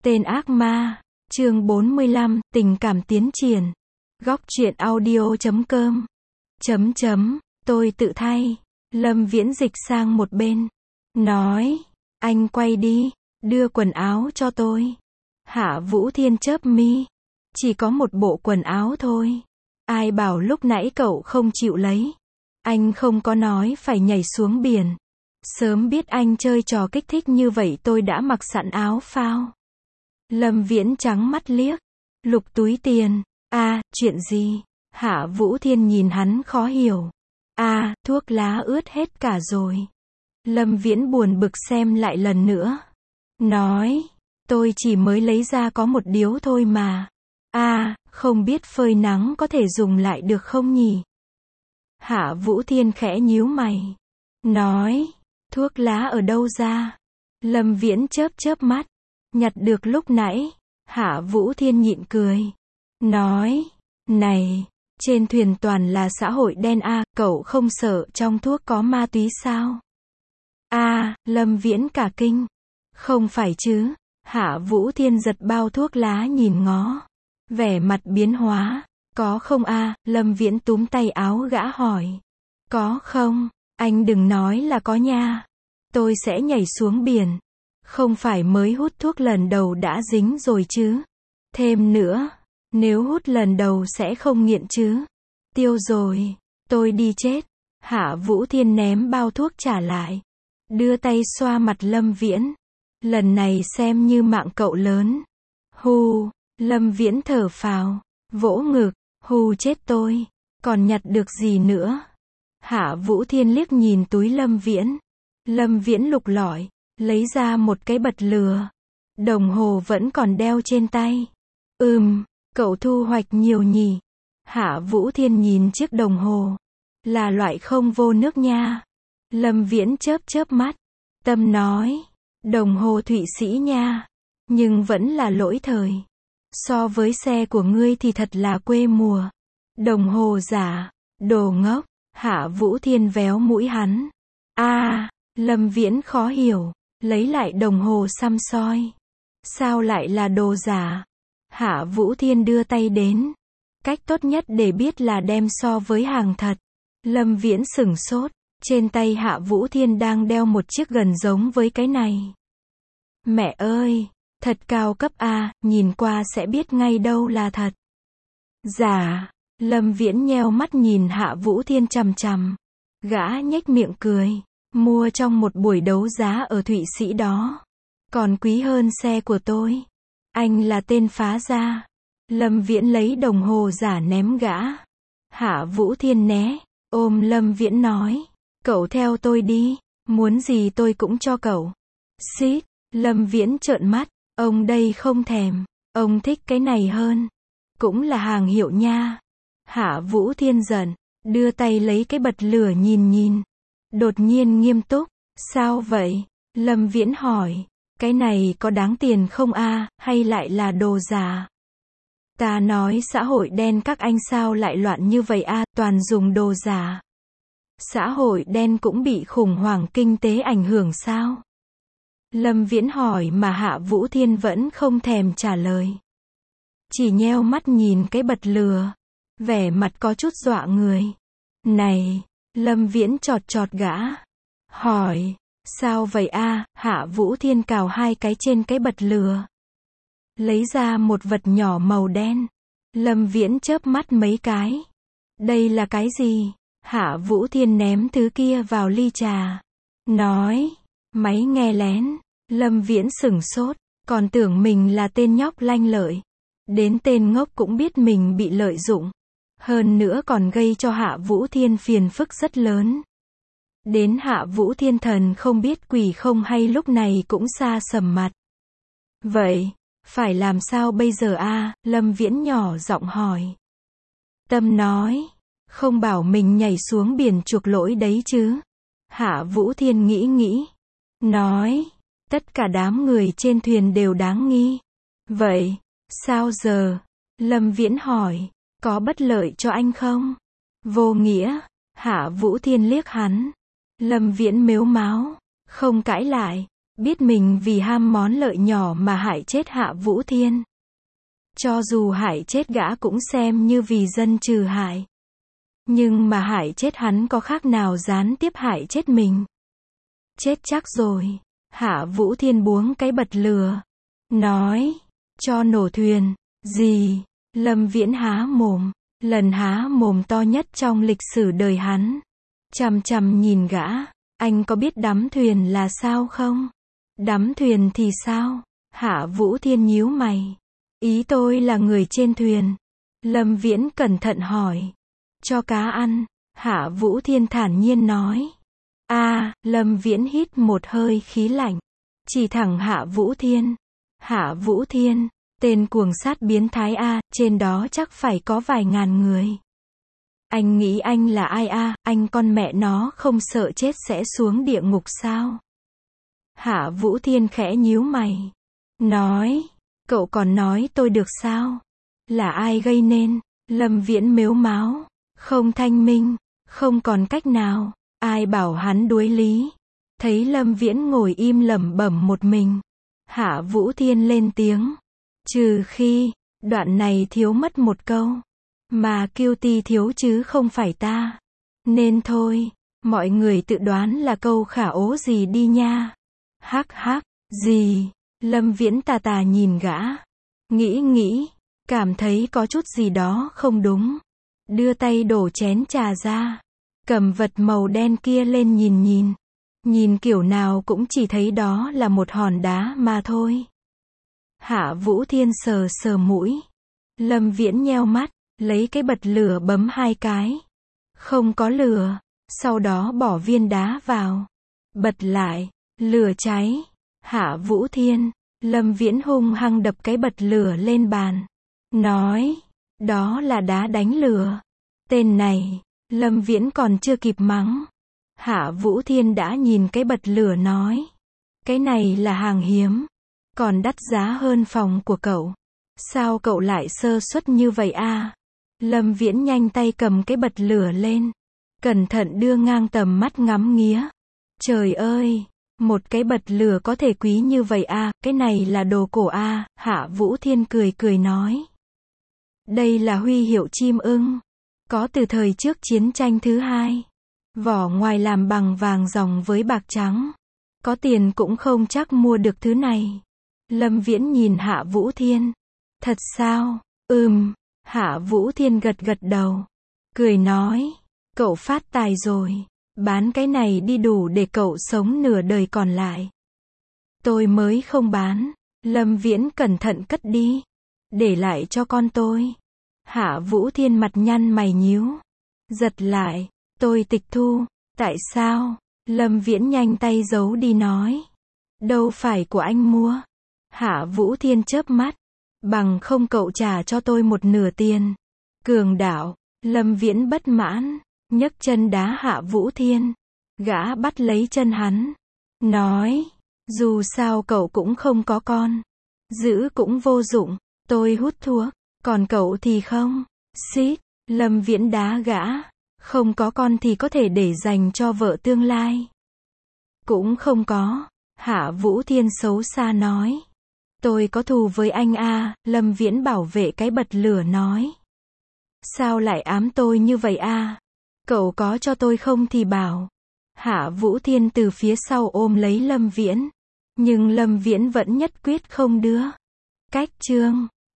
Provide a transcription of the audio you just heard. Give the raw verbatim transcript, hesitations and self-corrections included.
Tên ác ma, chương bốn mươi lăm, tình cảm tiến triển. Góc truyện audio chấm com. Chấm chấm, tôi tự thay. Lâm Viễn dịch sang một bên. Nói, anh quay đi, đưa quần áo cho tôi. Hạ Vũ Thiên chớp mi. Chỉ có một bộ quần áo thôi. Ai bảo lúc nãy cậu không chịu lấy. Anh không có nói phải nhảy xuống biển. Sớm biết anh chơi trò kích thích như vậy tôi đã mặc sẵn áo phao. Lâm Viễn trắng mắt liếc. Lục túi tiền. a à, chuyện gì? Hạ Vũ Thiên nhìn hắn khó hiểu. a à, thuốc lá ướt hết cả rồi. Lâm Viễn buồn bực xem lại lần nữa. Nói, tôi chỉ mới lấy ra có một điếu thôi mà. a à, không biết phơi nắng có thể dùng lại được không nhỉ? Hạ Vũ Thiên khẽ nhíu mày. Nói, thuốc lá ở đâu ra? Lâm Viễn chớp chớp mắt. Nhặt được lúc nãy. Hạ Vũ Thiên nhịn cười. Nói, này, trên thuyền toàn là xã hội đen a, à, cậu không sợ trong thuốc có ma túy sao? a à, Lâm Viễn cả kinh. Không phải chứ? Hạ Vũ Thiên giật bao thuốc lá nhìn ngó. Vẻ mặt biến hóa. Có không a? À? Lâm Viễn túm tay áo gã hỏi. Có không? Anh đừng nói là có nha. Tôi sẽ nhảy xuống biển. Không phải mới hút thuốc lần đầu đã dính rồi chứ? Thêm nữa, nếu hút lần đầu sẽ không nghiện chứ? Tiêu rồi, tôi đi chết. Hạ Vũ Thiên ném bao thuốc trả lại. Đưa tay xoa mặt Lâm Viễn. Lần này xem như mạng cậu lớn. Hù, Lâm Viễn thở phào, vỗ ngực, hù chết tôi. Còn nhặt được gì nữa? Hạ Vũ Thiên liếc nhìn túi Lâm Viễn. Lâm Viễn lục lọi, lấy ra một cái bật lửa. Đồng hồ vẫn còn đeo trên tay. Ừm, cậu thu hoạch nhiều nhỉ? Hạ Vũ Thiên nhìn chiếc đồng hồ. Là loại không vô nước nha. Lâm Viễn chớp chớp mắt. Tâm nói, đồng hồ Thụy Sĩ nha. Nhưng vẫn là lỗi thời. So với xe của ngươi thì thật là quê mùa. Đồng hồ giả, đồ ngốc. Hạ Vũ Thiên véo mũi hắn. a à, Lâm Viễn khó hiểu. Lấy lại đồng hồ xăm soi. Sao lại là đồ giả? Hạ Vũ Thiên đưa tay đến. Cách tốt nhất để biết là đem so với hàng thật. Lâm Viễn sửng sốt. Trên tay Hạ Vũ Thiên đang đeo một chiếc gần giống với cái này. Mẹ ơi, thật cao cấp a, nhìn qua sẽ biết ngay đâu là thật. Giả. Lâm Viễn nheo mắt nhìn Hạ Vũ Thiên chằm chằm. Gã nhếch miệng cười. Mua trong một buổi đấu giá ở Thụy Sĩ đó. Còn quý hơn xe của tôi. Anh là tên phá gia. Lâm Viễn lấy đồng hồ giả ném gã. Hạ Vũ Thiên né. Ôm Lâm Viễn nói. Cậu theo tôi đi. Muốn gì tôi cũng cho cậu. Xít. Lâm Viễn trợn mắt. Ông đây không thèm. Ông thích cái này hơn. Cũng là hàng hiệu nha. Hạ Vũ Thiên giận. Đưa tay lấy cái bật lửa nhìn nhìn. Đột nhiên nghiêm túc. Sao vậy? Lâm Viễn hỏi. Cái này có đáng tiền không a, à, hay lại là đồ giả? Ta nói xã hội đen các anh sao lại loạn như vậy a, à, toàn dùng đồ giả. Xã hội đen cũng bị khủng hoảng kinh tế ảnh hưởng sao? Lâm Viễn hỏi mà Hạ Vũ Thiên vẫn không thèm trả lời. Chỉ nheo mắt nhìn cái bật lửa. Vẻ mặt có chút dọa người. Này! Lâm Viễn chọt chọt gã. Hỏi. Sao vậy a? À? Hạ Vũ Thiên cào hai cái trên cái bật lửa. Lấy ra một vật nhỏ màu đen. Lâm Viễn chớp mắt mấy cái. Đây là cái gì? Hạ Vũ Thiên ném thứ kia vào ly trà. Nói. Máy nghe lén. Lâm Viễn sửng sốt. Còn tưởng mình là tên nhóc lanh lợi. Đến tên ngốc cũng biết mình bị lợi dụng. Hơn nữa còn gây cho Hạ Vũ Thiên phiền phức rất lớn. Đến Hạ Vũ Thiên thần không biết quỷ không hay lúc này cũng xa sầm mặt. Vậy, phải làm sao bây giờ a? À? Lâm Viễn nhỏ giọng hỏi. Tâm nói, không bảo mình nhảy xuống biển chuộc lỗi đấy chứ. Hạ Vũ Thiên nghĩ nghĩ. Nói, tất cả đám người trên thuyền đều đáng nghi. Vậy, sao giờ? Lâm Viễn hỏi. Có bất lợi cho anh không? Vô nghĩa. Hạ Vũ Thiên liếc hắn. Lâm Viễn mếu máo. Không cãi lại. Biết mình vì ham món lợi nhỏ mà hại chết Hạ Vũ Thiên. Cho dù hại chết gã cũng xem như vì dân trừ hại. Nhưng mà hại chết hắn có khác nào gián tiếp hại chết mình. Chết chắc rồi. Hạ Vũ Thiên buông cái bật lửa. Nói. Cho nổ thuyền. Gì? Lâm Viễn há mồm. Lần há mồm to nhất trong lịch sử đời hắn. Chằm chằm nhìn gã. Anh có biết đắm thuyền là sao không? Đắm thuyền thì sao? Hạ Vũ Thiên nhíu mày. Ý tôi là người trên thuyền. Lâm Viễn cẩn thận hỏi. Cho cá ăn. Hạ Vũ Thiên thản nhiên nói. A, à, Lâm Viễn hít một hơi khí lạnh. Chỉ thẳng Hạ Vũ Thiên. Hạ Vũ Thiên, tên cuồng sát biến thái A, trên đó chắc phải có vài ngàn người. Anh nghĩ anh là ai a, anh con mẹ nó không sợ chết sẽ xuống địa ngục sao? Hạ Vũ Thiên khẽ nhíu mày. Nói, cậu còn nói tôi được sao? Là ai gây nên? Lâm Viễn mếu máo. Không thanh minh, không còn cách nào, ai bảo hắn đuối lý. Thấy Lâm Viễn ngồi im lẩm bẩm một mình. Hạ Vũ Thiên lên tiếng. Trừ khi, đoạn này thiếu mất một câu. Mà Cutie thiếu chứ không phải ta. Nên thôi, mọi người tự đoán là câu khả ố gì đi nha. Hắc hắc, gì? Lâm Viễn tà tà nhìn gã. Nghĩ nghĩ, cảm thấy có chút gì đó không đúng. Đưa tay đổ chén trà ra. Cầm vật màu đen kia lên nhìn nhìn. Nhìn kiểu nào cũng chỉ thấy đó là một hòn đá mà thôi. Hạ Vũ Thiên sờ sờ mũi. Lâm Viễn nheo mắt, lấy cái bật lửa bấm hai cái. Không có lửa. Sau đó bỏ viên đá vào. Bật lại. Lửa cháy. Hạ Vũ Thiên. Lâm Viễn hung hăng đập cái bật lửa lên bàn. Nói. Đó là đá đánh lửa. Tên này. Lâm Viễn còn chưa kịp mắng. Hạ Vũ Thiên đã nhìn cái bật lửa nói. Cái này là hàng hiếm. Còn đắt giá hơn phòng của cậu. Sao cậu lại sơ suất như vậy a? Lâm Viễn nhanh tay cầm cái bật lửa lên. Cẩn thận đưa ngang tầm mắt ngắm nghía. Trời ơi! Một cái bật lửa có thể quý như vậy a, cái này là đồ cổ a. Hạ Vũ Thiên cười cười nói. Đây là huy hiệu chim ưng. Có từ thời trước chiến tranh thứ hai. Vỏ ngoài làm bằng vàng ròng với bạc trắng. Có tiền cũng không chắc mua được thứ này. Lâm Viễn nhìn Hạ Vũ Thiên. Thật sao? Ừm. Hạ Vũ Thiên gật gật đầu. Cười nói. Cậu phát tài rồi. Bán cái này đi đủ để cậu sống nửa đời còn lại. Tôi mới không bán. Lâm Viễn cẩn thận cất đi. Để lại cho con tôi. Hạ Vũ Thiên mặt nhăn mày nhíu. Giật lại. Tôi tịch thu. Tại sao? Lâm Viễn nhanh tay giấu đi nói. Đâu phải của anh mua. Hạ Vũ Thiên chớp mắt. Bằng không cậu trả cho tôi một nửa tiền. Cường đạo. Lâm Viễn bất mãn. Nhấc chân đá Hạ Vũ Thiên. Gã bắt lấy chân hắn. Nói. Dù sao cậu cũng không có con. Giữ cũng vô dụng. Tôi hút thuốc. Còn cậu thì không. Xít. Lâm Viễn đá gã. Không có con thì có thể để dành cho vợ tương lai. Cũng không có. Hạ Vũ Thiên xấu xa nói. Tôi có thù với anh a. Lâm Viễn bảo vệ cái bật lửa nói. Sao lại ám tôi như vậy a? Cậu có cho tôi không thì bảo. Hạ Vũ Thiên từ phía sau ôm lấy Lâm Viễn. Nhưng Lâm Viễn vẫn nhất quyết không đưa. Cách chương